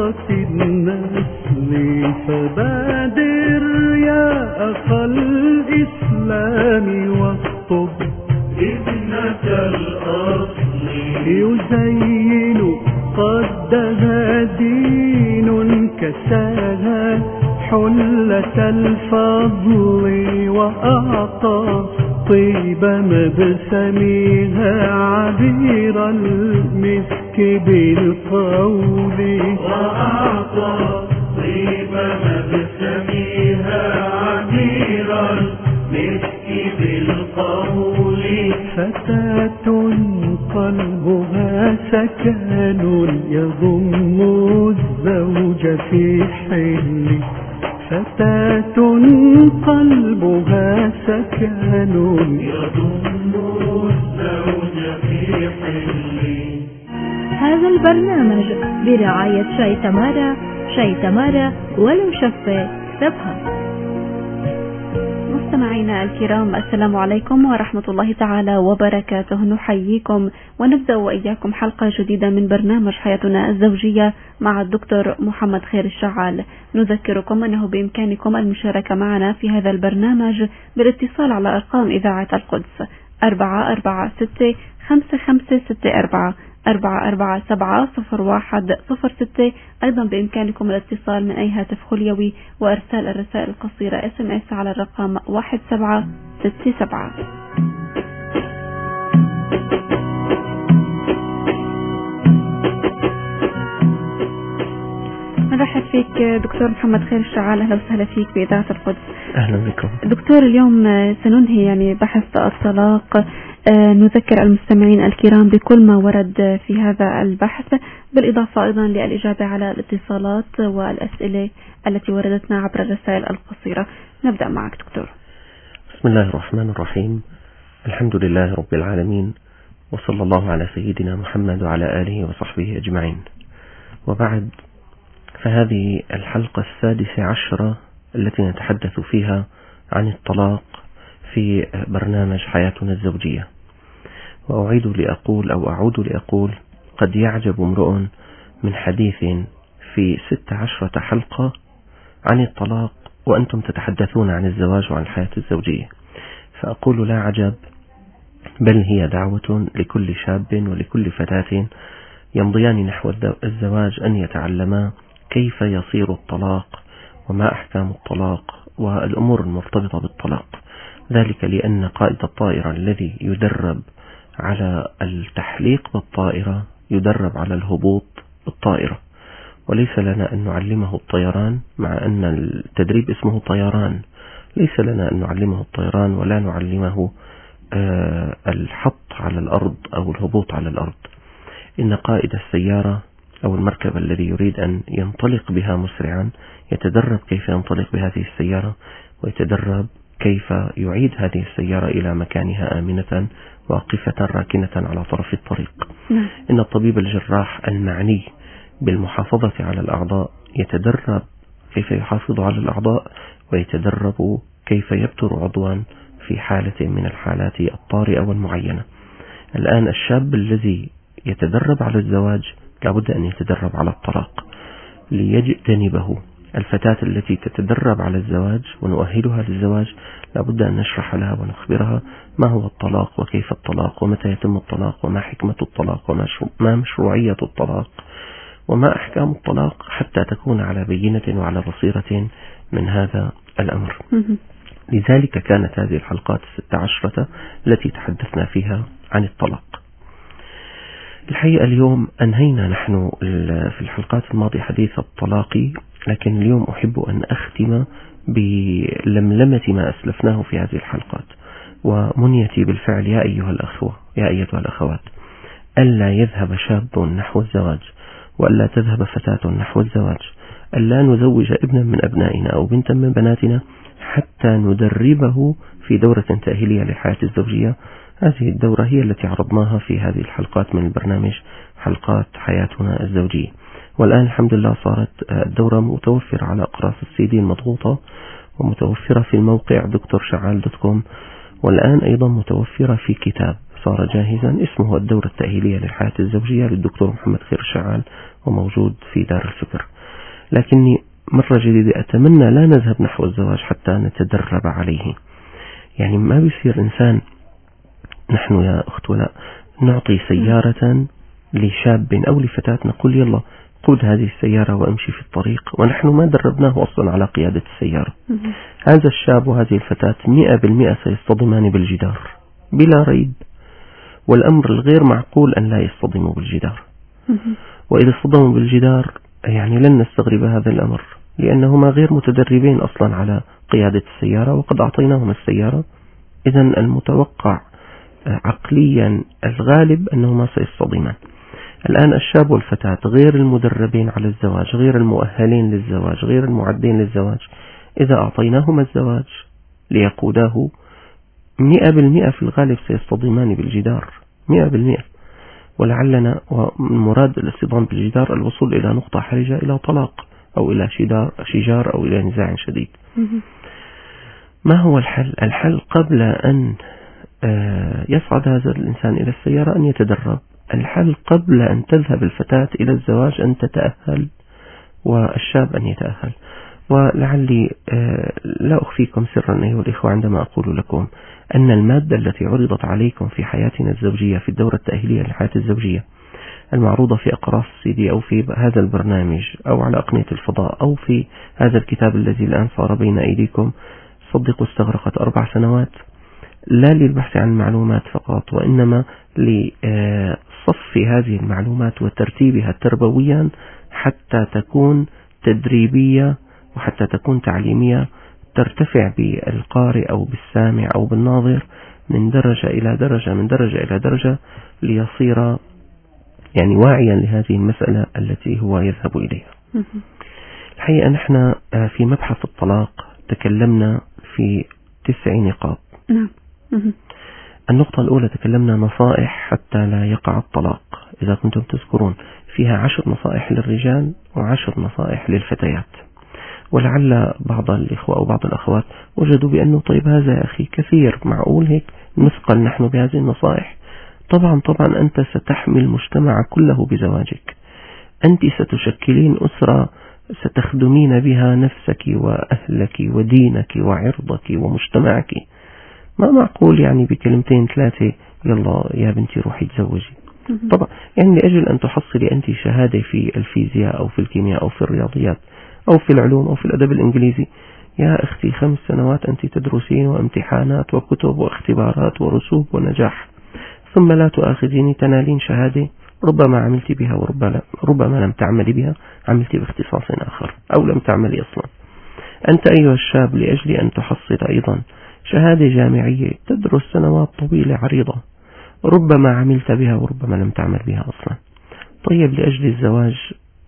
أسرة النسل فبادر يا أخا الإسلام واخطب ابنة الأصل يزين قدها دين كساها حلة الفضل وأعطى طيب مبسمها عبير المسك بالقول وأعطى طيب مبسمها عبير المسك بالقول فتاة قلبها سكن يضم الزوج في حل فتاة قلبها سكن يضم الزوج في حل. هذا البرنامج برعاية شاي تمارا. شاي تمارا ولو شفة سبها. مستمعينا الكرام، السلام عليكم ورحمة الله تعالى وبركاته. نحييكم ونبدأ وإياكم حلقة جديدة من برنامج حياتنا الزوجية مع الدكتور محمد خير الشعال. نذكركم أنه بإمكانكم المشاركة معنا في هذا البرنامج بالاتصال على أرقام إذاعة القدس 446-5564 447-0106. أيضا بإمكانكم الاتصال من أي هاتف خليوي وإرسال الرسائل القصيرة SMS على الرقم 1767. مرحبا فيك دكتور محمد خير الشعال، أهلا وسهلا فيك بإذاعة القدس. أهلا بكم دكتور. اليوم سننهي بحث الطلاق. نذكر المستمعين الكرام بكل ما ورد في هذا البحث، بالإضافة أيضا للإجابة على الاتصالات والأسئلة التي وردتنا عبر الرسائل القصيرة. نبدأ معك دكتور. بسم الله الرحمن الرحيم. الحمد لله رب العالمين، وصلى الله على سيدنا محمد وعلى آله وصحبه أجمعين، وبعد، فهذه الحلقة 16 التي نتحدث فيها عن الطلاق في برنامج حياتنا الزوجية. وأعود لأقول قد يعجب امرؤ من حديث في 16 حلقة عن الطلاق وأنتم تتحدثون عن الزواج وعن الحياة الزوجية. فأقول لا عجب، بل هي دعوة لكل شاب ولكل فتاة يمضيان نحو الزواج أن يتعلما كيف يصير الطلاق وما أحكام الطلاق والأمور المرتبطة بالطلاق. ذلك لأن قائد الطائرة الذي يدرب على التحليق بالطائرة يدرب على الهبوط بالطائرة، وليس لنا أن نعلمه الطيران، مع أن التدريب اسمه طيران. ليس لنا أن نعلمه الطيران ولا نعلمه الحط على الأرض أو الهبوط على الأرض. إن قائد السيارة أو المركبة الذي يريد أن ينطلق بها مسرعا يتدرب كيف ينطلق بهذه السيارة، ويتدرب كيف يعيد هذه السيارة إلى مكانها آمنة واقفة راكنة على طرف الطريق. إن الطبيب الجراح المعني بالمحافظة على الأعضاء يتدرب كيف يحافظ على الأعضاء، ويتدرب كيف يبتر عضوا في حالة من الحالات الطارئة والمعينة. الآن الشاب الذي يتدرب على الزواج لابد أن يتدرب على الطلاق ليجتنبه. الفتاة التي تتدرب على الزواج ونؤهلها للزواج لابد أن نشرح لها ونخبرها ما هو الطلاق وكيف الطلاق ومتى يتم الطلاق وما حكمة الطلاق وما مشروعية الطلاق وما أحكام الطلاق، حتى تكون على بينة وعلى بصيرة من هذا الأمر. لذلك كانت هذه الحلقات 16 التي تحدثنا فيها عن الطلاق. الحقيقة اليوم أنهينا نحن في الحلقات الماضية حديث الطلاق، لكن اليوم أحب أن أختم بلملمة ما أسلفناه في هذه الحلقات، ومنيتي بالفعل يا أيها الأخوة يا أيتها الأخوات ألا يذهب شاب نحو الزواج، وألا تذهب فتاة نحو الزواج، ألا نزوج ابنا من أبنائنا أو بنتا من بناتنا حتى ندربه في دورة تأهيلية للحياة الزوجية. هذه الدورة هي التي عرضناها في هذه الحلقات من البرنامج حلقات حياتنا الزوجية. والآن الحمد لله صارت الدورة متوفرة على أقراص السيدي المضغوطة، ومتوفرة في الموقع drsha'al.com، والآن أيضا متوفرة في كتاب صار جاهزا اسمه الدورة التأهيلية للحياة الزوجية للدكتور محمد خير الشعال، وموجود في دار الفكر. لكني مرة جديدة أتمنى لا نذهب نحو الزواج حتى نتدرب عليه. يعني ما بيصير إنسان، نحن يا أخت ولا نعطي سيارة لشاب أو لفتاة نقول يلا قود هذه السيارة وامشي في الطريق، ونحن ما دربناه أصلا على قيادة السيارة. هذا الشاب وهذه الفتاة 100% سيصطدمان بالجدار بلا ريب، والأمر الغير معقول أن لا يصطدموا بالجدار. وإذا اصطدموا بالجدار يعني لن نستغرب هذا الأمر، لأنهما غير متدربين أصلا على قيادة السيارة وقد أعطيناهما السيارة. إذن المتوقع عقليا الغالب أنهما سيصطدمان. الآن الشاب والفتاة غير المدربين على الزواج، غير المؤهلين للزواج، غير المعدين للزواج، إذا أعطيناهما الزواج ليقوداه 100% في الغالب سيصطدمان بالجدار 100%. ولعلنا ومراد الاصطدام بالجدار الوصول إلى نقطة حرجة، إلى طلاق أو إلى شجار أو إلى نزاع شديد. ما هو الحل؟ الحل قبل أن يصعد هذا الإنسان إلى السيارة أن يتدرب. الحل قبل أن تذهب الفتاة إلى الزواج أن تتأهل والشاب أن يتأهل. ولعلي لا أخفيكم سرا أيها الإخوة عندما أقول لكم أن المادة التي عرضت عليكم في حياتنا الزوجية في الدورة التأهيلية للحياة الزوجية المعروضة في أقراص CD أو في هذا البرنامج أو على أقنية الفضاء أو في هذا الكتاب الذي الآن صار بين أيديكم، صدقوا استغرقت 4 سنوات لا للبحث عن معلومات فقط، وإنما لصف هذه المعلومات وترتيبها تربويا حتى تكون تدريبية وحتى تكون تعليمية، ترتفع بالقارئ أو بالسامع أو بالناظر من درجة إلى درجة، من درجة إلى درجة، ليصير يعني واعيا لهذه المسألة التي هو يذهب إليها. الحقيقة نحن في مبحث الطلاق تكلمنا في 9 نقاط. النقطة الأولى تكلمنا نصائح حتى لا يقع الطلاق، إذا كنتم تذكرون فيها 10 نصائح للرجال و10 نصائح للفتيات. ولعل بعض الإخوة أو بعض الأخوات وجدوا بأنه طيب هذا يا أخي كثير، معقول هيك نثقل نحن بهذه النصائح؟ طبعا أنت ستحمي المجتمع كله بزواجك، أنت ستشكلين أسرة ستخدمين بها نفسك وأهلك ودينك وعرضك ومجتمعك. ما معقول يعني بكلمتين 3 يلا يا بنتي روحي تزوجي. طبعا يعني لأجل أن تحصلي أنت شهادة في الفيزياء أو في الكيمياء أو في الرياضيات أو في العلوم أو في الأدب الإنجليزي، يا أختي 5 سنوات أنت تدرسين وامتحانات وكتب واختبارات ورسوب ونجاح، ثم لا تؤاخذيني تنالين شهادة ربما عملت بها وربما لم تعملي بها، عملت باختصاص آخر أو لم تعملي أصلا. أنت أيها الشاب لأجل أن تحصل أيضا شهادة جامعية تدرس سنوات طويلة عريضة، ربما عملت بها وربما لم تعمل بها أصلا. طيب لأجل الزواج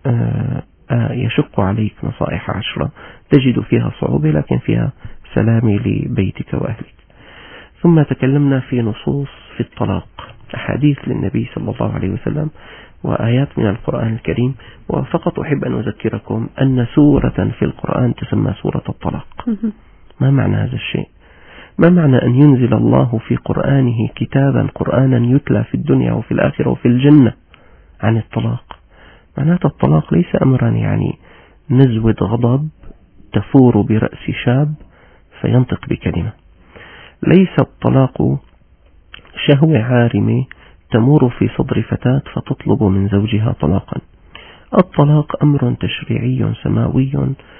يشق عليك نصائح 10 تجد فيها صعوبة لكن فيها سلام لبيتك وأهلك. ثم تكلمنا في نصوص في الطلاق، أحاديث للنبي صلى الله عليه وسلم وآيات من القرآن الكريم. وفقط أحب أن أذكركم أن سورة في القرآن تسمى سورة الطلاق. ما معنى هذا الشيء؟ ما معنى أن ينزل الله في قرآنه كتابا قرآنا يتلى في الدنيا وفي الآخرة وفي الجنة عن الطلاق؟ معناته الطلاق ليس أمرا يعني نزوة غضب تفور برأس شاب فينطق بكلمة، ليس الطلاق شهوة عارمة تمور في صدر فتاة فتطلب من زوجها طلاقا. الطلاق أمر تشريعي سماوي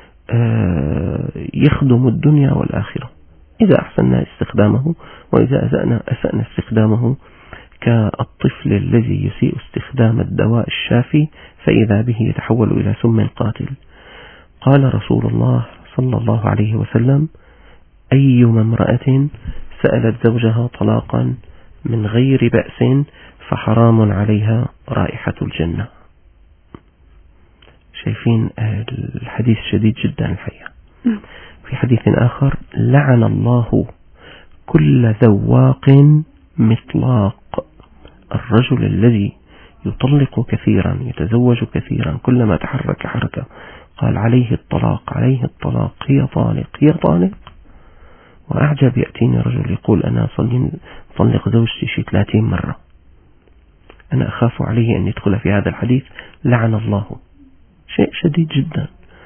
يخدم الدنيا والآخرة إذا أحسننا استخدامه، وإذا أسأنا استخدامه كالطفل الذي يسيء استخدام الدواء الشافي فإذا به يتحول إلى سم قاتل. قال رسول الله صلى الله عليه وسلم: أيما امرأة سألت زوجها طلاقا من غير بأس فحرام عليها رائحة الجنة. شايفين الحديث شديد جدا الحقيقة. في حديث آخر: لعن الله كل ذواق مطلاق، الرجل الذي يطلق كثيرا يتزوج كثيرا كلما تحرك حركة قال عليه الطلاق عليه الطلاق، هي طالق هي طالق. وأعجب يأتيني رجل يقول أنا طلق زوجتي شي 30 مرة. أنا أخاف عليه أن يدخل في هذا الحديث لعن الله. شيء شديد جدا.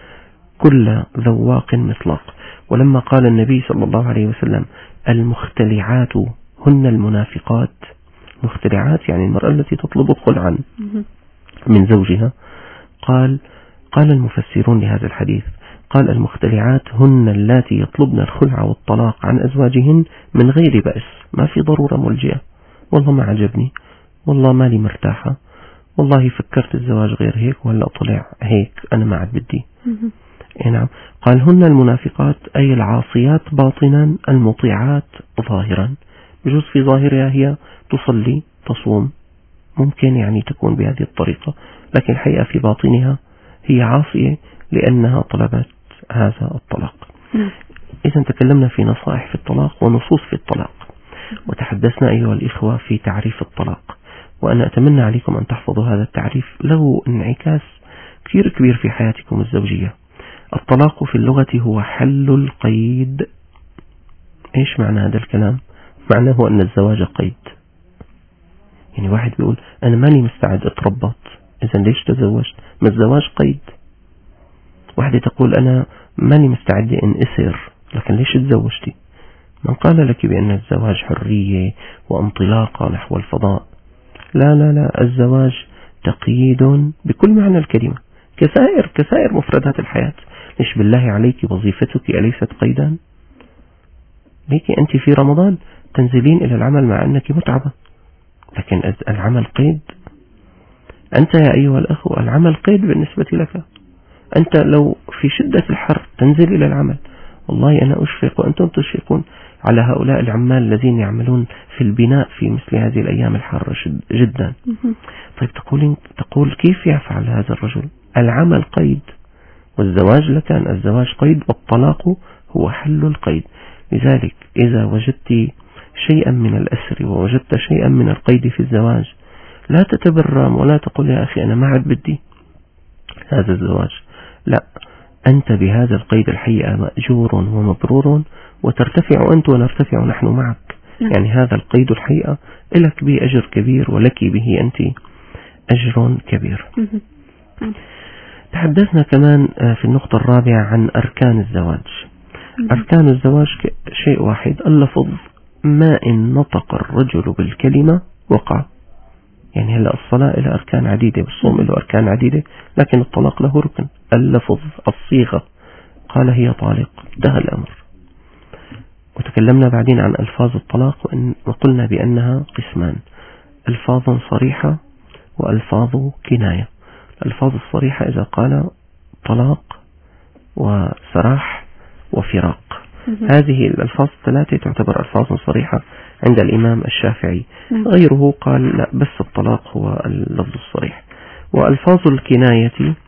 كل ذواق مطلاق. ولما قال النبي صلى الله عليه وسلم المختلعات هن المنافقات، مختلعات يعني المرأة التي تطلب الخلع من زوجها، قال المفسرون لهذا الحديث، قال المختلعات هن اللاتي يطلبن الخلع والطلاق عن أزواجهن من غير بأس، ما في ضرورة ملجئة، والله ما عجبني، والله مالي مرتاحة، والله فكرت الزواج غير هيك ولا طلع هيك، أنا ما عاد بدي. نعم، قال هن المنافقات أي العاصيات باطنا المطيعات ظاهرا. بجوز في ظاهرها هي تصلي تصوم، ممكن يعني تكون بهذه الطريقة، لكن الحقيقة في باطنها هي عاصية لأنها طلبت هذا الطلاق. إذا تكلمنا في نصائح في الطلاق ونصوص في الطلاق، وتحدثنا أيها الإخوة في تعريف الطلاق، وأنا أتمنى عليكم أن تحفظوا هذا التعريف، له انعكاس كثير كبير في حياتكم الزوجية. الطلاق في اللغة هو حل القيد. إيش معنى هذا الكلام؟ معناه أن الزواج قيد. يعني واحد بيقول أنا ماني مستعد أتربط، إذن ليش تزوجت؟ ما الزواج قيد. واحدة تقول أنا ماني مستعد أن أسر، لكن ليش تزوجتي؟ من قال لك بأن الزواج حرية وانطلاقة نحو الفضاء؟ لا لا لا، الزواج تقييد بكل معنى الكلمة، كسائر مفردات الحياة. ليش بالله عليك وظيفتك أليست قيدا؟ ليك أنت في رمضان تنزلين إلى العمل مع أنك متعبة، لكن العمل قيد. أنت يا أيها الأخوة العمل قيد بالنسبة لك. أنت لو في شدة الحر تنزل إلى العمل، والله أنا أشفق وأنتم تشفقون على هؤلاء العمال الذين يعملون في البناء في مثل هذه الأيام الحارة جدا. طيب تقول كيف يفعل هذا الرجل؟ العمل قيد، والزواج لكان الزواج قيد، والطلاق هو حل القيد. لذلك إذا وجدت شيئا من الأسر ووجدت شيئا من القيد في الزواج، لا تتبرم ولا تقول يا أخي أنا ما عاد بدي هذا الزواج، لا، أنت بهذا القيد الحقيقة مأجور ومبرور، وترتفع أنت ونرتفع نحن معك. يعني هذا القيد الحقيقة لك به أجر كبير، ولك به أنت أجر كبير. تحدثنا كمان في النقطة الرابعة عن أركان الزواج. أركان الزواج شيء واحد، اللفظ، ما إن نطق الرجل بالكلمة وقع. يعني هلا الصلاة إلى أركان عديدة، والصوم له أركان عديدة، لكن الطلاق له ركن، اللفظ، الصيغة، قال هي طالق، انتهى الأمر. وتكلمنا بعدين عن ألفاظ الطلاق، وقلنا بأنها قسمان، ألفاظ صريحة وألفاظ كناية. الألفاظ الصريحة إذا قال طلاق وسراح وفراق، هذه الألفاظ الثلاثة تعتبر ألفاظ صريحة عند الإمام الشافعي. غيره قال لا، بس الطلاق هو اللفظ الصريح. وألفاظ الكناية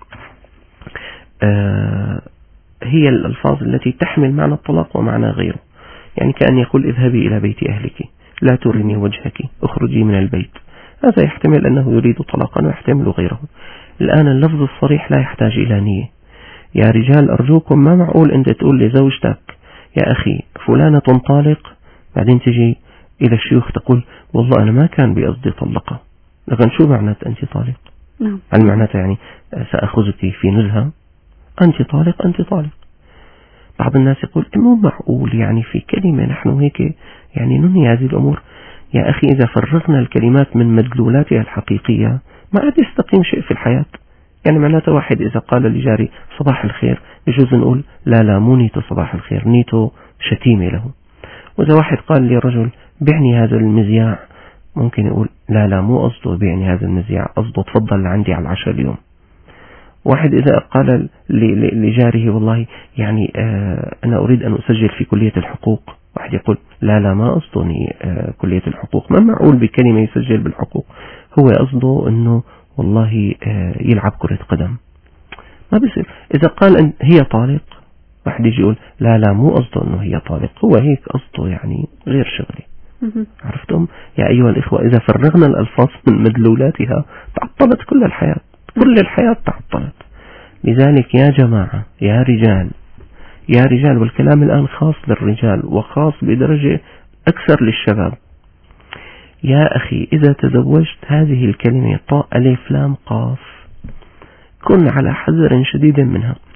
هي الألفاظ التي تحمل معنى الطلاق ومعنى غيره. يعني كأن يقول اذهبي إلى بيت أهلك، لا ترني وجهك، اخرجي من البيت. هذا يحتمل أنه يريد طلاقا ويحتمل غيره. الآن اللفظ الصريح لا يحتاج إلى نية. يا رجال أرجوكم، ما معقول أنت تقول لزوجتك يا أخي فلانة طالق، بعدين تجي إلى الشيوخ تقول والله أنا ما كان بقصدي طلقة. لكن شو معنات أنت طالق؟ هل معناتها يعني سأخذك في نزهة؟ أنت طالق، أنت طالق. بعض الناس يقول مو معقول يعني في كلمة نحن هيك يعني ننهي هذه الأمور. يا أخي إذا فرغنا الكلمات من مدلولاتها الحقيقية ما عاد يستقيم شيء في الحياة. يعني معناته واحد إذا قال لجاري صباح الخير، يجوز نقول لا مو نيته صباح الخير، نيته شتيمة له. وإذا واحد قال لي رجل بيعني هذا المذياع، ممكن يقول لا مو قصده بيعني هذا المذياع، قصده تفضل عندي على العشاء اليوم. واحد إذا قال لجاره والله يعني أنا أريد أن أسجل في كلية الحقوق، واحد يقول لا ما قصدني كلية الحقوق، ما معقول بكلمة يسجل بالحقوق، هو قصده أنه والله يلعب كرة قدم. ما بيصير. إذا قال أن هي طالق، واحد يجي يقول لا مو قصده أنه هي طالق، هو هيك قصده يعني غير شغلي. عرفتم يا أيها الإخوة؟ إذا فرغنا الألفاظ من مدلولاتها تعطلت كل الحياة، كل الحياة تعطلت. لذلك يا جماعة، يا رجال، والكلام الآن خاص للرجال وخاص بدرجة أكثر للشباب. يا أخي إذا تزوجت، هذه الكلمة طاء ألف لام قاف، كن على حذر شديد منها.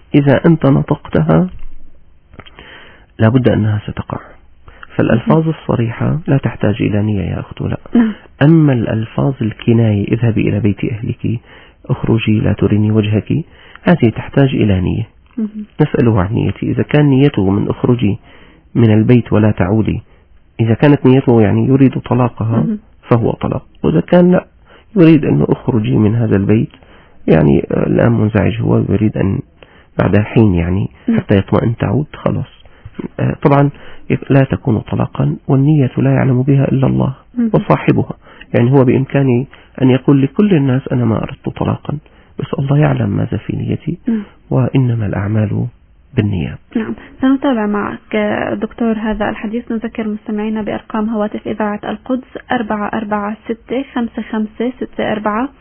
إذا أنت نطقتها لابد أنها ستقع. فالألفاظ الصريحة لا تحتاج إلى نية يا أخت ولاء. أما الألفاظ الكناية اذهبي إلى بيت أهلك، اخرجي، لا تريني وجهك، هذه تحتاج إلى نية. نسأله عن نيتي. إذا كان نيته من اخرجي من البيت ولا تعودي، إذا كانت نيته يعني يريد طلاقها فهو طلاق، وإذا كان لا يريد أن اخرجي من هذا البيت، يعني الآن منزعج هو يريد أن بعد حين يعني حتى يطمئن تعود، خلاص. طبعا لا تكون طلاقا، والنية لا يعلم بها إلا الله وصاحبها. يعني هو بإمكانه أن يقول لكل الناس أنا ما أردت طلاقا، بس الله يعلم ماذا في نيتي، وإنما الأعمال بالنيات. نعم، سنتابع معك دكتور هذا الحديث. نذكر مستمعينا بأرقام هواتف إذاعة القدس 446-5564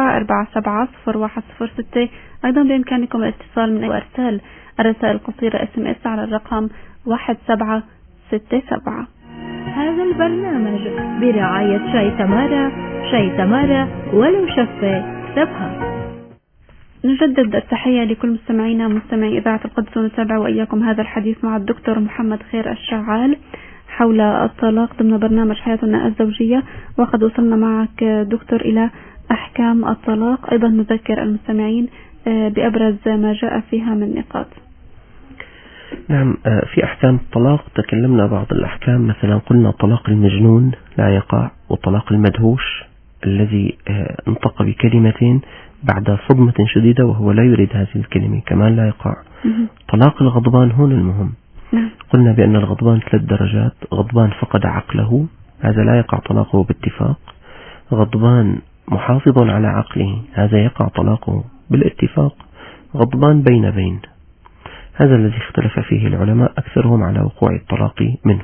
447-0106. أيضا بإمكانكم الاتصال من وإرسال الرسائل القصيرة SMS على الرقم 1767. هذا البرنامج برعاية شاي تمارا. شاي تمارا ولو شفة اكسبها. نجدد التحية لكل مستمعينا مستمعي إذاعة القدس، ونتابع وإياكم هذا الحديث مع الدكتور محمد خير الشعال حول الطلاق ضمن برنامج حياتنا الزوجية. وقد وصلنا معك دكتور إلى أحكام الطلاق. أيضا نذكر المستمعين بأبرز ما جاء فيها من نقاط. نعم، في أحكام الطلاق تكلمنا بعض الأحكام. مثلا قلنا طلاق المجنون لا يقع، وطلاق المدهوش الذي انطق بكلمتين بعد صدمة شديدة وهو لا يريد هذه الكلمة كمان لا يقع. طلاق الغضبان هون المهم. قلنا بأن الغضبان 3 درجات. غضبان فقد عقله، هذا لا يقع طلاقه باتفاق. غضبان محافظ على عقله، هذا يقع طلاقه بالاتفاق. غضبان بين، هذا الذي اختلف فيه العلماء، أكثرهم على وقوع الطلاق منه.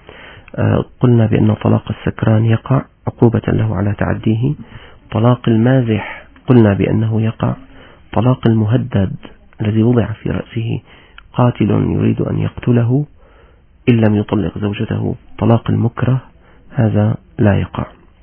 قلنا بأن طلاق السكران يقع عقوبة له على تعديه. طلاق المازح قلنا بأنه يقع. طلاق المهدد الذي وضع في رأسه قاتل يريد أن يقتله إن لم يطلق زوجته. طلاق المكره هذا لا يقع.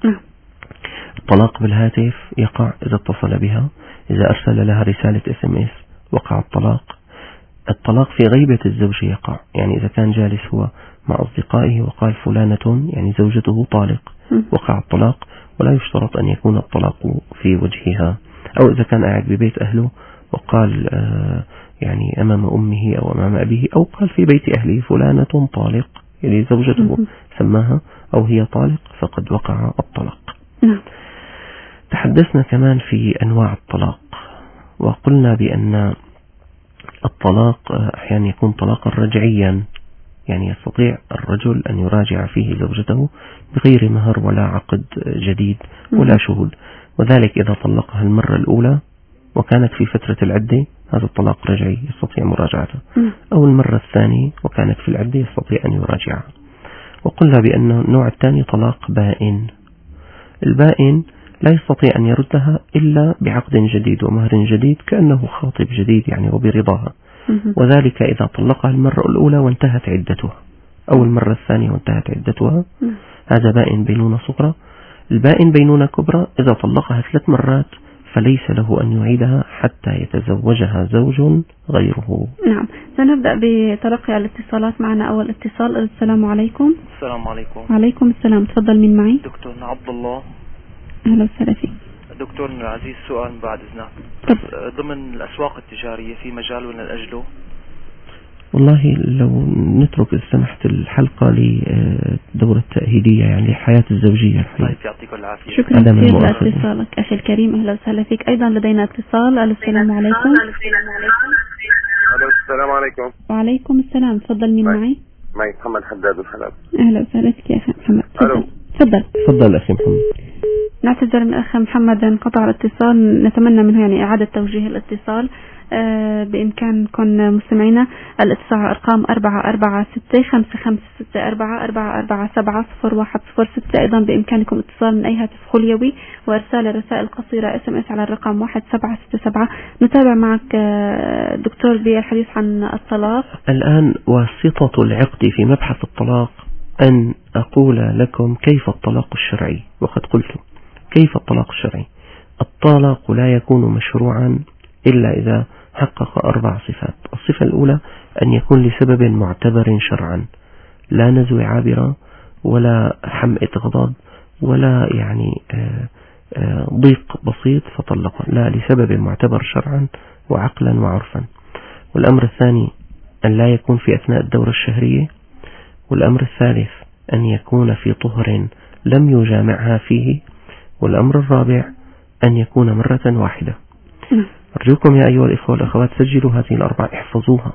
الطلاق بالهاتف يقع إذا اتصل بها، إذا أرسل لها رسالة SMS وقع الطلاق. الطلاق في غيبة الزوج يقع، يعني إذا كان جالس هو مع أصدقائه وقال فلانة يعني زوجته طالق وقع الطلاق، ولا يشترط أن يكون الطلاق في وجهها. أو إذا كان قاعد ببيت أهله وقال يعني أمام أمه أو أمام أبيه، أو قال في بيت أهله فلانة طالق يعني زوجته سماها أو هي طالق، فقد وقع الطلاق. تحدثنا كمان في أنواع الطلاق، وقلنا بأن الطلاق أحيانا يكون طلاقا رجعيا، يعني يستطيع الرجل أن يراجع فيه زوجته بغير مهر ولا عقد جديد ولا شهود، وذلك إذا طلقها المرة الأولى وكانت في فترة العدة، هذا الطلاق رجعي يستطيع مراجعته، أو المرة الثانية وكانت في العدة يستطيع أن يراجعها. وقلنا بأن النوع الثاني طلاق بائن. البائن لا يستطيع أن يردها إلا بعقد جديد ومهر جديد كأنه خاطب جديد يعني وبرضاها، وذلك إذا طلقها المرة الأولى وانتهت عدتها، أو المرة الثانية وانتهت عدتها، هذا بائن بينونة صغرى. البائن بينونة كبرى إذا طلقها 3 مرات فليس له أن يعيدها حتى يتزوجها زوج غيره. نعم، سنبدأ بتلقي الاتصالات. معنا أول اتصال. السلام عليكم. السلام عليكم. وعليكم السلام. تفضل، مين معي؟ دكتورنا عبد الله. أهلا وسهلا فيك. دكتورنا العزيز، سؤال بعد إذنك. ضمن الأسواق التجارية في مجال لأجله؟ والله لو نترك إذا سمحت الحلقة لدورة تأهيلية يعني الحياة الزوجية. طيب، يعطيك العافية. شكرا كثير لاتصالك أخي الكريم. أهلا وسهلا فيك. أيضا لدينا اتصال. السلام عليكم. السلام عليكم. وعليكم السلام. تفضل، مين معي؟ معي محمد حداد الحلب. أهلا وسهلا فيك يا أخي محمد. تفضل أخي محمد. نعتذر من أخي محمد انقطع الاتصال، نتمنى منه يعني إعادة توجيه الاتصال. بإمكانكم مستمعينا الاتصال على أرقام 446-5564 447-0106. أيضا بإمكانكم اتصال من أي هاتف خليوي وإرسال الرسائل قصيرة SMS على الرقم 1767. نتابع معك دكتور بالحديث عن الطلاق. الآن واسطة العقد في مبحث الطلاق أن أقول لكم كيف الطلاق الشرعي، وقد قلت كيف الطلاق الشرعي. الطلاق لا يكون مشروعا إلا إذا حقق 4 صفات. الصفة الأولى أن يكون لسبب معتبر شرعا، لا نزوة عابرة ولا حمئة غضب ولا يعني ضيق بسيط فطلق، لا، لسبب معتبر شرعا وعقلا وعرفا. والأمر الثاني أن لا يكون في أثناء الدورة الشهرية. والأمر الثالث أن يكون في طهر لم يجامعها فيه. والأمر الرابع أن يكون مرة واحدة. أرجوكم يا أيها الإخوة والأخوات سجلوا هذه ال4، احفظوها.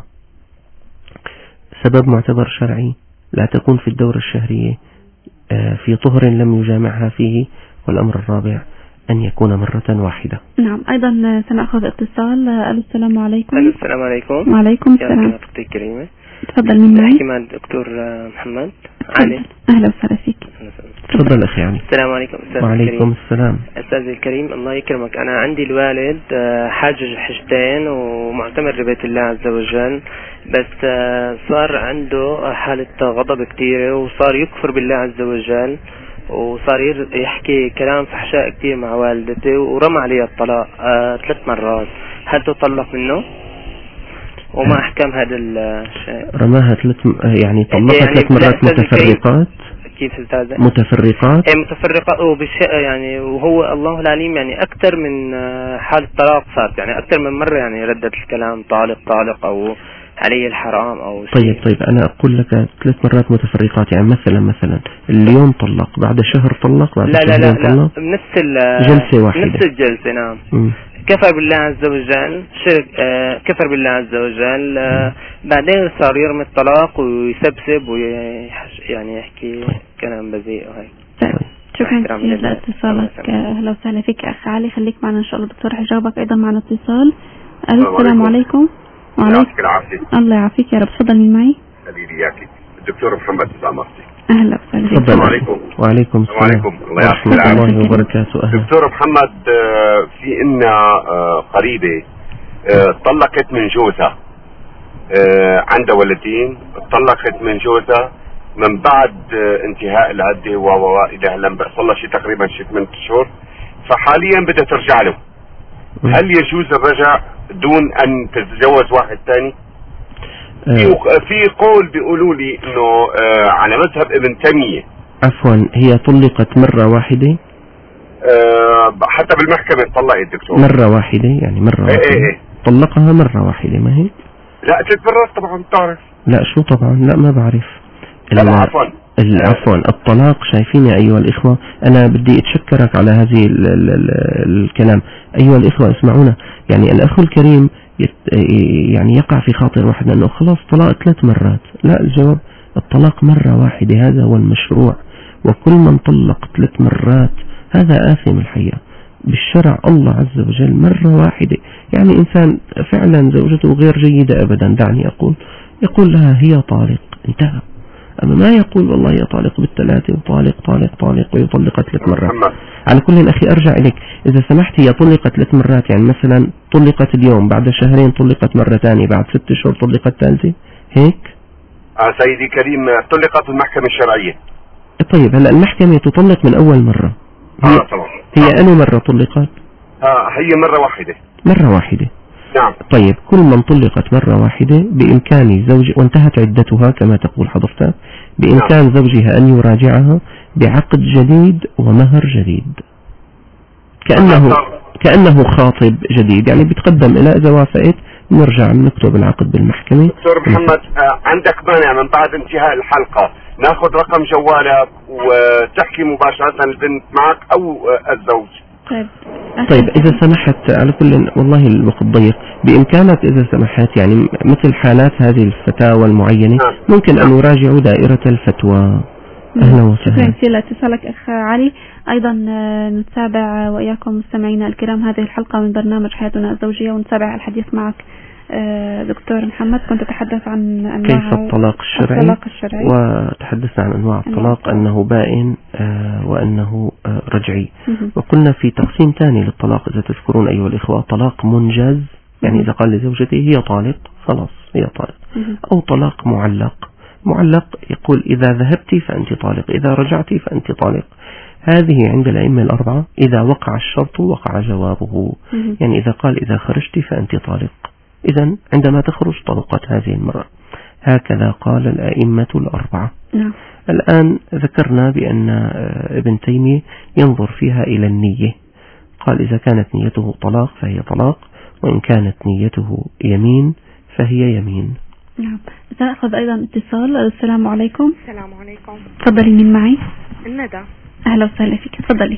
سبب معتبر شرعي، لا تكون في الدورة الشهرية، في طهر لم يجامعها فيه. والأمر الرابع أن يكون مرة واحدة. نعم، أيضا سنأخذ اتصال. السلام عليكم. السلام عليكم. وعليكم السلام. يا أختي الكريمة، تفضل من معي. أحكي مع الدكتور محمد علي. أهلا وسهلا فيك. تفضل أخي علي. السلام عليكم أستاذ وعليكم الكريم. السلام. أستاذ الكريم الله يكرمك، أنا عندي الوالد حاجج حجتين ومعتمر ببيت الله عز وجل، بس صار عنده حالة غضب كثيرة وصار يكفر بالله عز وجل، وصار يحكي كلام فحشاء كثير مع والدتي، ورمى علي الطلاق 3 مرات. هل تطلق منه؟ وما أحكام هذا الشيء؟ رماها يعني طلقها 3 مرات متفرقات. كيف أستاذ؟ متفرقات. متفرقات يعني، وهو الله العليم يعني أكثر من حالة طلاق صارت، يعني أكثر من مرة يعني ردت الكلام طالق طالق أو علي الحرام أو شيء. طيب أنا أقول لك 3 مرات متفرقات، يعني مثلا اليوم طلق، بعد شهر طلق، بعد لا طلق. بنفس جلسة واحدة. نفس الجلسة. نعم. كفر بالله عز وجل، شرك، كفر بالله عز وجل. بعدين صار يرمي الطلاق ويسبسب يعني يحكي كلام بذيء وهيك. شكرا كثير لاتصالك. أهلا وسهلا فيك أخ علي، خليك معنا إن شاء الله. دكتور حجابك أيضا معنا اتصال. السلام عليكم. يعطيك العافية. الله يعافيك يا رب. تفضل من معي. حبيبي ياكي الدكتور محمد سامرتي. أهلا وسهلا فيك. السلام عليكم. وعليكم السلام الله يعافيك الله وبركاته. دكتور محمد، في إنا قريبة طلقت من جوزها، عندها ولدين، طلقت من جوزها من بعد انتهاء العدة إلى هلا صار لها تقريبا 8 شهور، فحاليا بدها ترجع له. هل يجوز الرجع دون أن تتزوج واحد ثاني؟ في قول بيقولوا لي إنه على مذهب ابن تيمية. عفوا، هي طلقت مرة واحدة. حتى بالمحكمة طلقت دكتور مرة واحدة، يعني مرة واحدة. طلقها مرة واحدة ما هي؟ لا 3 مرات طبعا بتعرف. لا شو طبعا، لا ما بعرف. عفوا الطلاق. شايفين يا أيها الإخوة، أنا بدي أتشكرك على هذه الكلام. أيها الإخوة اسمعونا، يعني الأخ الكريم يعني يقع في خاطر واحد أنه خلاص طلاق 3 مرات. لا، الجواب الطلاق مرة واحدة، هذا هو المشروع. وكل من طلق 3 مرات هذا آثم الحقيقة بالشرع الله عز وجل مرة واحدة. يعني إنسان فعلا زوجته غير جيدة أبدا، دعني أقول، يقول لها هي طالق، انتهى. أما ما يقول والله هي طالق بالثلاثة وطالق طالق طالق ويطلق 3 مرات. على كل أخي أرجع إليك، إذا سمحت، هي طلقت 3 مرات، يعني مثلا طلقت اليوم، بعد شهرين طلقت مرة ثانية، بعد 6 شهور طلقت ثالثة، هيك؟ سيدي كريم، طلقت المحكمة الشرعية. طيب هلا المحكمة تطلق من أول مرة. هي أنو مرة طلقت؟ هي مرة واحدة. مرة واحدة. نعم. طيب كل من طلقت مرة واحدة بإمكان زوج وانتهت عدتها كما تقول حضرتك، بإمكان نعم. زوجها أن يراجعها بعقد جديد ومهر جديد، كأنه خاطب جديد، يعني بتقدم إلى إذا وافقت نرجع نكتب العقد بالمحكمة. دكتور محمد، عندك مانع من بعد انتهاء الحلقة ناخذ رقم جوالك وتحكي مباشرة البنت معك أو الزوج؟ طيب إذا سمحت، على كل والله الوقت ضيق، بإمكانك إذا سمحت يعني مثل حالات هذه الفتاوى المعينة ممكن أن يراجعوا دائرة الفتوى. أهلا وسهلا. شكرا لاتصالك أخ علي. أيضا نتابع وإياكم مستمعينا الكرام هذه الحلقة من برنامج حياتنا الزوجية، ونتابع الحديث معك دكتور محمد. كنت تتحدث عن كيف الطلاق الشرعي، وتحدثنا عن أنواع الطلاق، أنه بائن وأنه رجعي. وقلنا في تقسيم ثاني للطلاق إذا تذكرون أيها الإخوة، طلاق منجز، يعني إذا قال لزوجته هي طالق خلاص هي طالق، أو طلاق معلق يقول إذا ذهبت فأنت طالق، إذا رجعت فأنت طالق. هذه عند الأئمة ال4 إذا وقع الشرط وقع جوابه، يعني إذا قال إذا خرجت فأنت طالق إذن عندما تخرج طلقت هذه المرأة. هكذا قال الأئمة الأربعة. الآن ذكرنا بأن ابن تيمية ينظر فيها إلى النية، قال إذا كانت نيته طلاق فهي طلاق، وإن كانت نيته يمين فهي يمين. نعم. سأخذ أيضا اتصال. السلام عليكم. السلام عليكم. تفضلي، من معي؟ الندى. أهلا وسهلا فيك، تفضلي.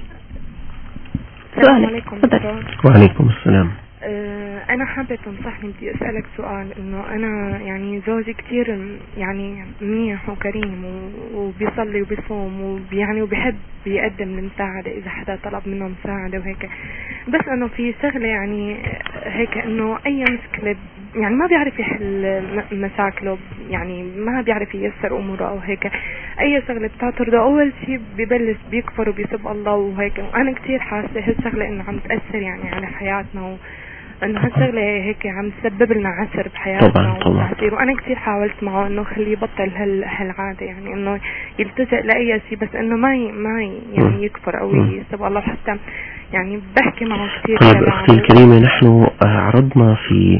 السلام عليكم. وعليكم السلام. أنا حابة تنصحني، بدي أسألك سؤال. إنه أنا يعني زوجي كتير يعني منيح وكريم وبيصلي وبيصوم ويعني وبيحب يقدم المساعدة إذا حدا طلب منه مساعدة وهيك، بس إنه في شغلة يعني هيك إنه أي مشكلة يعني ما بيعرف يحل مشاكله، يعني ما بيعرف ييسر أموره أو هيك. أي شغلة بتعترضه أول شيء ببلش بيكفر وبيسب الله وهيك. وأنا كتير حاسة هالشغلة إنه عم تأثر يعني على حياتنا، انه هالشغله هيك عم تسبب لنا عسر بحياتنا وتعسير. وانا كثير حاولت معه انه خليه يبطل هالعاده، يعني انه يلتجئ لاي شيء بس انه ما يعني يكفر او يسب الله. حتى يعني بحكي معه كثير. اختي الكريمه، نحن عرضنا في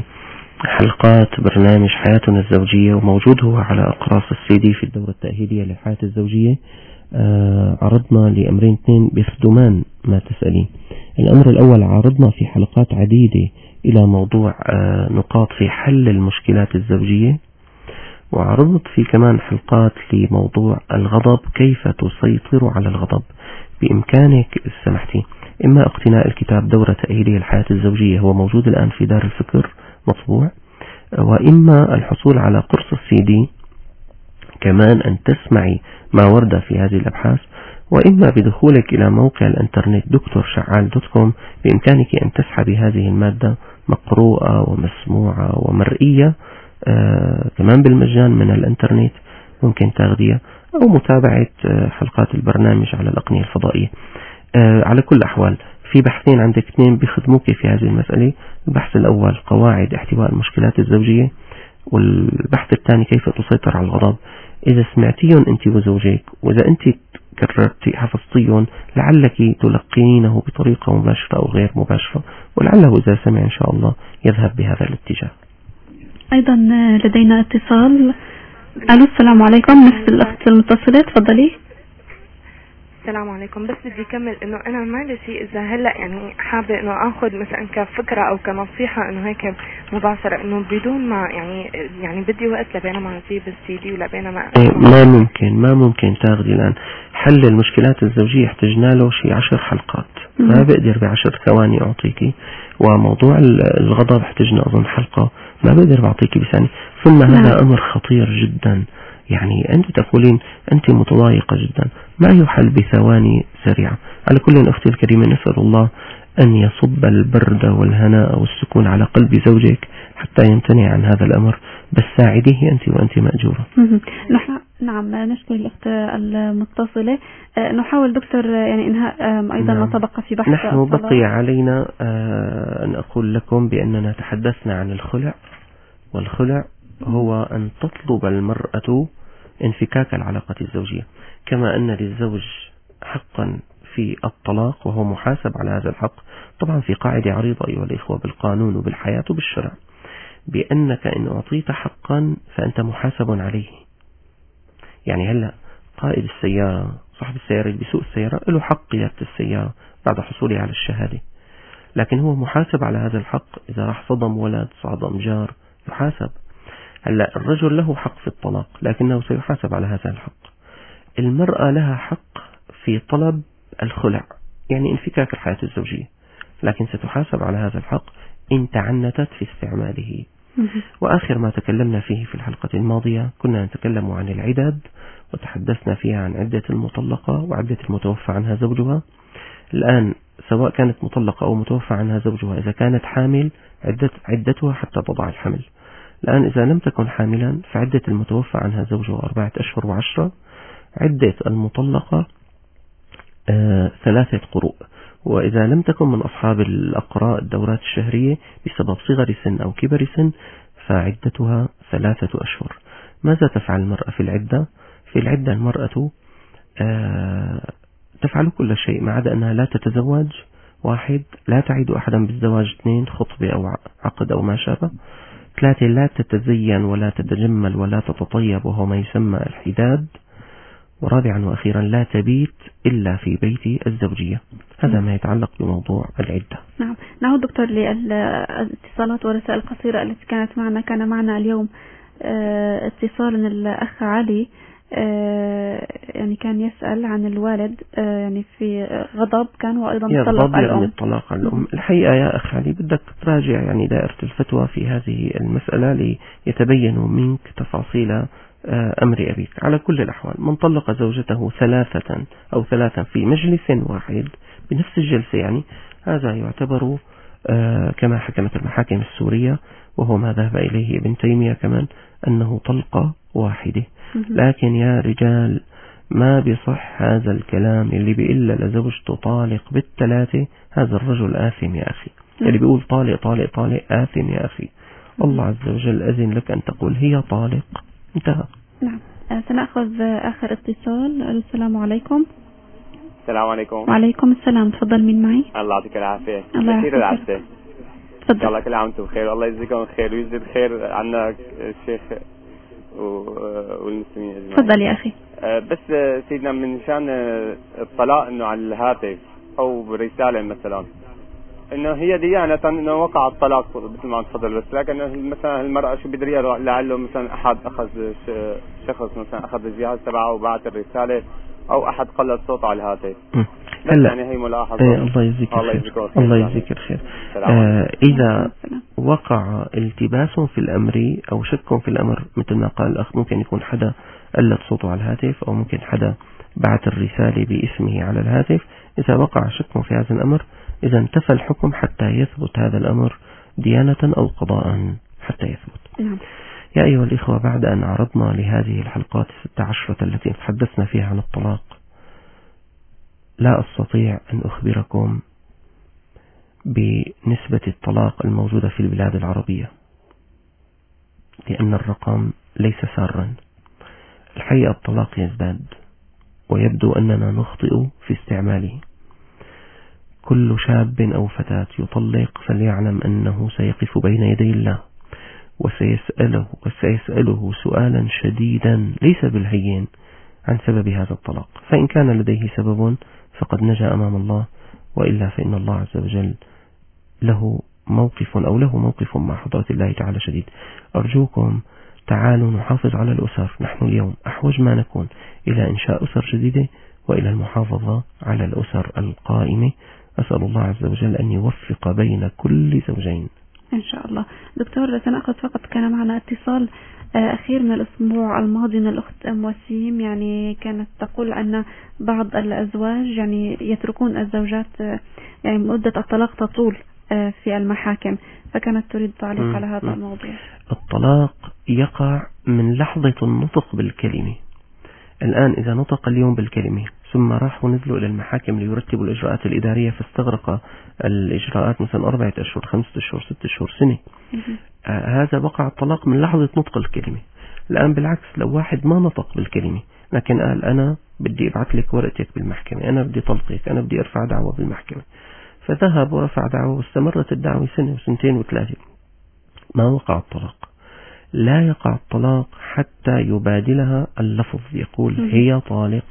حلقات برنامج حياتنا الزوجيه، وموجود هو على اقراص السي في الدوره التاهيليه للحياه الزوجيه. عرضنا لأمرين اثنين بيخدمان ما تسألين. الأمر الأول، عرضنا في حلقات عديدة إلى موضوع نقاط في حل المشكلات الزوجية، وعرضت في كمان حلقات لموضوع الغضب، كيف تسيطر على الغضب. بإمكانك سمحتي إما اقتناء الكتاب دورة تأهيلية الحياة الزوجية، هو موجود الآن في دار الفكر مطبوع، وإما الحصول على قرص السي كمان أن تسمعي ما ورد في هذه الأبحاث، وإما بدخولك إلى موقع الإنترنت drshaccal.com بإمكانك أن تسحبي هذه المادة مقروءة ومسموعة ومرئية كمان بالمجان من الإنترنت، ممكن تاخديها أو متابعة حلقات البرنامج على الأقنية الفضائية. على كل أحوال في بحثين عندك اثنين بيخدموك في هذه المسألة. البحث الأول قواعد احتواء المشكلات الزوجية، والبحث الثاني كيف تسيطر على الغضب. إذا سمعتيهم أنت وزوجك، وإذا أنت كررتي حفظتيهم، لعلك تلقينه بطريقة مباشرة أو غير مباشرة، ولعله إذا سمع إن شاء الله يذهب بهذا الاتجاه. أيضا لدينا اتصال. ألو، السلام عليكم. نفس الأخت المتصلة، تفضلي. السلام عليكم. بس بدي أكمل إنه أنا ما لي شيء إذا هلا يعني حابة إنه آخذ مثلا كفكرة أو كنصيحة إنه هيك مباشرة، إنه بدون ما يعني بدي وقت لبين ما أجيب السي ولبين ما ما ممكن تاخذي الآن. حل المشكلات الزوجية احتجنا له شيء 10 حلقات، ما بقدر ب10 ثواني أعطيكي. وموضوع الغضب احتجنا أظن حلقة، ما بقدر بعطيكي بثانية. ثم هذا أمر خطير جدا، يعني أنت تقولين أنت متضايقة جدا، ما يحل بثواني سريعة. على كل أختي الكريمة، نسأل الله أن يصب البرد والهناء والسكون على قلب زوجك حتى يمتنع عن هذا الأمر، بس ساعديه أنت وأنت مأجورة. نعم، نشكر الأخت المتصلة. نحاول دكتور يعني إنهاء أيضا ما سبق في بحث. نحن بقي علينا أن أقول لكم بأننا تحدثنا عن الخلع، والخلع هو أن تطلب المرأة انفكاك العلاقة الزوجية، كما أن للزوج حقا في الطلاق وهو محاسب على هذا الحق. طبعا في قاعدة عريضة أيها الإخوة بالقانون وبالحياة وبالشرع، بأنك إن أعطيت حقا فأنت محاسب عليه. يعني هلأ قائد السيارة، صاحب السيارة اللي بيسوق السيارة له حق قيادة السيارة بعد حصوله على الشهادة، لكن هو محاسب على هذا الحق. إذا راح صدم ولد، صدم جار، يحاسب. هلا الرجل له حق في الطلاق لكنه سيحاسب على هذا الحق. المرأة لها حق في طلب الخلع، يعني انفكاك الحياة الزوجية، لكن ستحاسب على هذا الحق إن تعنتت في استعماله. وآخر ما تكلمنا فيه في الحلقة الماضية كنا نتكلم عن العدد، وتحدثنا فيها عن عدة المطلقة وعدة المتوفى عنها زوجها. الآن سواء كانت مطلقة أو متوفى عنها زوجها، إذا كانت حامل عدتها حتى تضع الحمل. الآن إذا لم تكن حاملا فعدة المتوفى عنها زوجها 4 أشهر و10، عدة المطلقة 3 قروء. وإذا لم تكن من أصحاب الأقراء الدورات الشهرية بسبب صغر سن أو كبر سن فعدتها 3 أشهر. ماذا تفعل المرأة في العدة؟ في العدة المرأة تفعل كل شيء ما عدا أنها لا تتزوج 1. لا تعيد أحدا بالزواج. 2. خطبة أو عقد أو ما شابه. 3. لا تتزين ولا تتجمل ولا تتطيب وهو ما يسمى الحداد. ورابعا وأخيرا لا تبيت إلا في بيت الزوجية. هذا ما يتعلق بموضوع العدة. نعم. نعود دكتور للاتصالات والرسائل القصيرة التي كانت معنا. كان معنا اليوم اتصال من الأخ علي، يعني كان يسأل عن الوالد يعني في غضب كان وأيضا طلق الأم. الطلاق على الأم. الحقيقة يا أخ علي بدك تراجع يعني دائرة الفتوى في هذه المسألة ليتبين منك تفاصيل أمر أبيك. على كل الأحوال من طلق زوجته 3 أو 3 في مجلس واحد بنفس الجلسة، يعني هذا يعتبر كما حكمت المحاكم السورية، وهو ما ذهب إليه ابن تيمية كمان، أنه طلقة واحدة. لكن يا رجال ما بصح هذا الكلام اللي بيقول لزوجته طالق بال3، هذا الرجل آثم يا أخي. اللي بيقول طالق طالق طالق آثم يا أخي. الله عز وجل أذن لك أن تقول هي طالق، انتهى. نعم. سنأخذ آخر اتصال. السلام عليكم. السلام عليكم. وعليكم السلام. تفضل، مين معي؟ الله يعطيك العافية. الله يعافيك. تفضل. الله كل عام وانتم بخير، الله يجزيكم خير ويجزي الخير عنا الشيخ والمسلمين اجمعين. تفضل يا اخي. بس سيدنا من شان الطلاق انه على الهاتف او برسالة مثلا، انه هي ديانة انه وقع الطلاق مثل ما تفضل، بس لكن مثلا المرأة شو بدري لعله مثلا احد اخذ شخص مثلا اخذ الجهاز تبعه وبعث الرسالة، او احد قلد صوته على الهاتف. هلا يعني هي ملاحظة. الله يجزيك الخير. الله يجزيك الخير. إذا وقع التباس في الأمر أو شك في الأمر مثل ما قال الأخ، ممكن يكون حدا قلد صوته على الهاتف، أو ممكن حدا بعث الرسالة باسمه على الهاتف. إذا وقع شك في هذا الأمر، إذا انتفى الحكم حتى يثبت هذا الأمر ديانة أو قضاء حتى يثبت. يا أيها الإخوة، بعد أن عرضنا لهذه الحلقات 16 التي تحدثنا فيها عن الطلاق، لا أستطيع أن أخبركم بنسبة الطلاق الموجودة في البلاد العربية، لأن الرقم ليس سارا. الحقيقة الطلاق يزداد، ويبدو أننا نخطئ في استعماله. كل شاب أو فتاة يطلق فليعلم أنه سيقف بين يدي الله وسيسأله سؤالا شديدا ليس بالهين عن سبب هذا الطلاق. فإن كان لديه سبب فقد نجا أمام الله، وإلا فإن الله عز وجل له موقف مع حضرة الله تعالى شديد. أرجوكم تعالوا نحافظ على الأسر. نحن اليوم أحوج ما نكون إلى إنشاء أسر جديدة وإلى المحافظة على الأسر القائمة. أسأل الله عز وجل أن يوفق بين كل زوجين إن شاء الله. دكتور، سنأخذ فقط كان معنا اتصال أخير من الأسبوع الماضي من الأخت أم وسيم، يعني كانت تقول أن بعض الأزواج يعني يتركون الزوجات، يعني مدة الطلاق تطول في المحاكم، فكانت تريد تعليق على هذا الموضوع. الطلاق يقع من لحظة النطق بالكلمة. الآن إذا نطق اليوم بالكلمة ثم راحوا نزلوا إلى المحاكم ليرتبوا الإجراءات الإدارية، فاستغرق الإجراءات مثلا 4 أشهر 5 أشهر 6 أشهر سنة، هذا وقع الطلاق من لحظة نطق الكلمة. الآن بالعكس، لو واحد ما نطق بالكلمة لكن قال أنا بدي أبعث لك ورقتك بالمحكمة، أنا بدي طلقك، أنا بدي أرفع دعوة بالمحكمة، فذهب ورفع دعوة واستمرت الدعوة 1 و2 و3، ما وقع الطلاق. لا يقع الطلاق حتى يبادلها اللفظ، يقول هي طالق،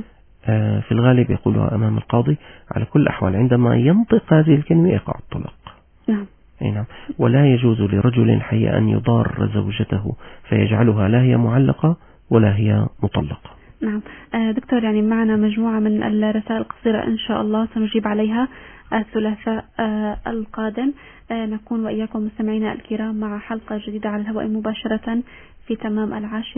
في الغالب يقولها أمام القاضي. على كل الأحوال عندما ينطق هذه الكلمة يقع الطلاق. نعم. ولا يجوز لرجل حي أن يضار زوجته فيجعلها لا هي معلقة ولا هي مطلقة. نعم. دكتور، يعني معنا مجموعة من الرسائل القصيرة إن شاء الله سنجيب عليها الثلاثاء القادم. نكون وإياكم مستمعينا الكرام مع حلقة جديدة على الهواء مباشرة في تمام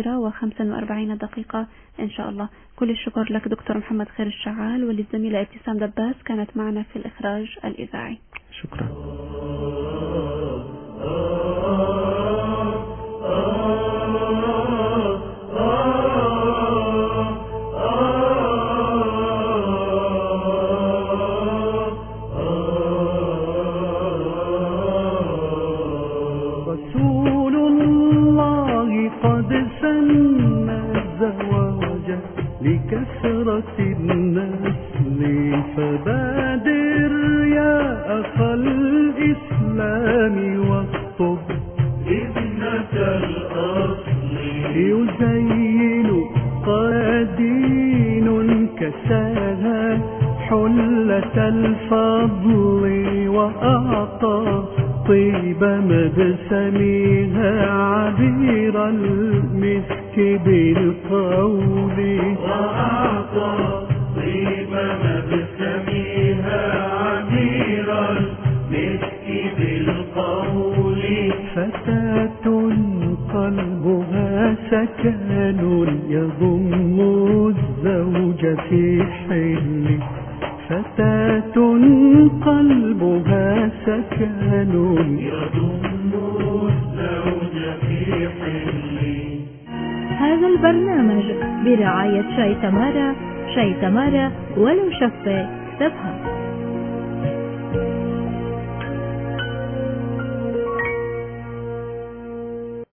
10:45 دقيقة إن شاء الله. كل الشكر لك دكتور محمد خير الشعال، وللزميلة ابتسام دباس كانت معنا في الإخراج الإذاعي. شكرا. رسول الله قد سن الزواج كثرة النسل فبادر يا أخ الإسلام واخطب ابنة الأصل يزين قدين كساها حلة الفضل وأعطى طيب مبسمها عبير المسك بالقول وأعطى طيب مبسمها عبير المسك بالقول فتاة قلبها سكن يضم الزوج في حل فتاة قلبها سكن يضم الزوج في حل. هذا البرنامج برعاية شاي تمارا، شاي تمارا ولو شفة تفهم.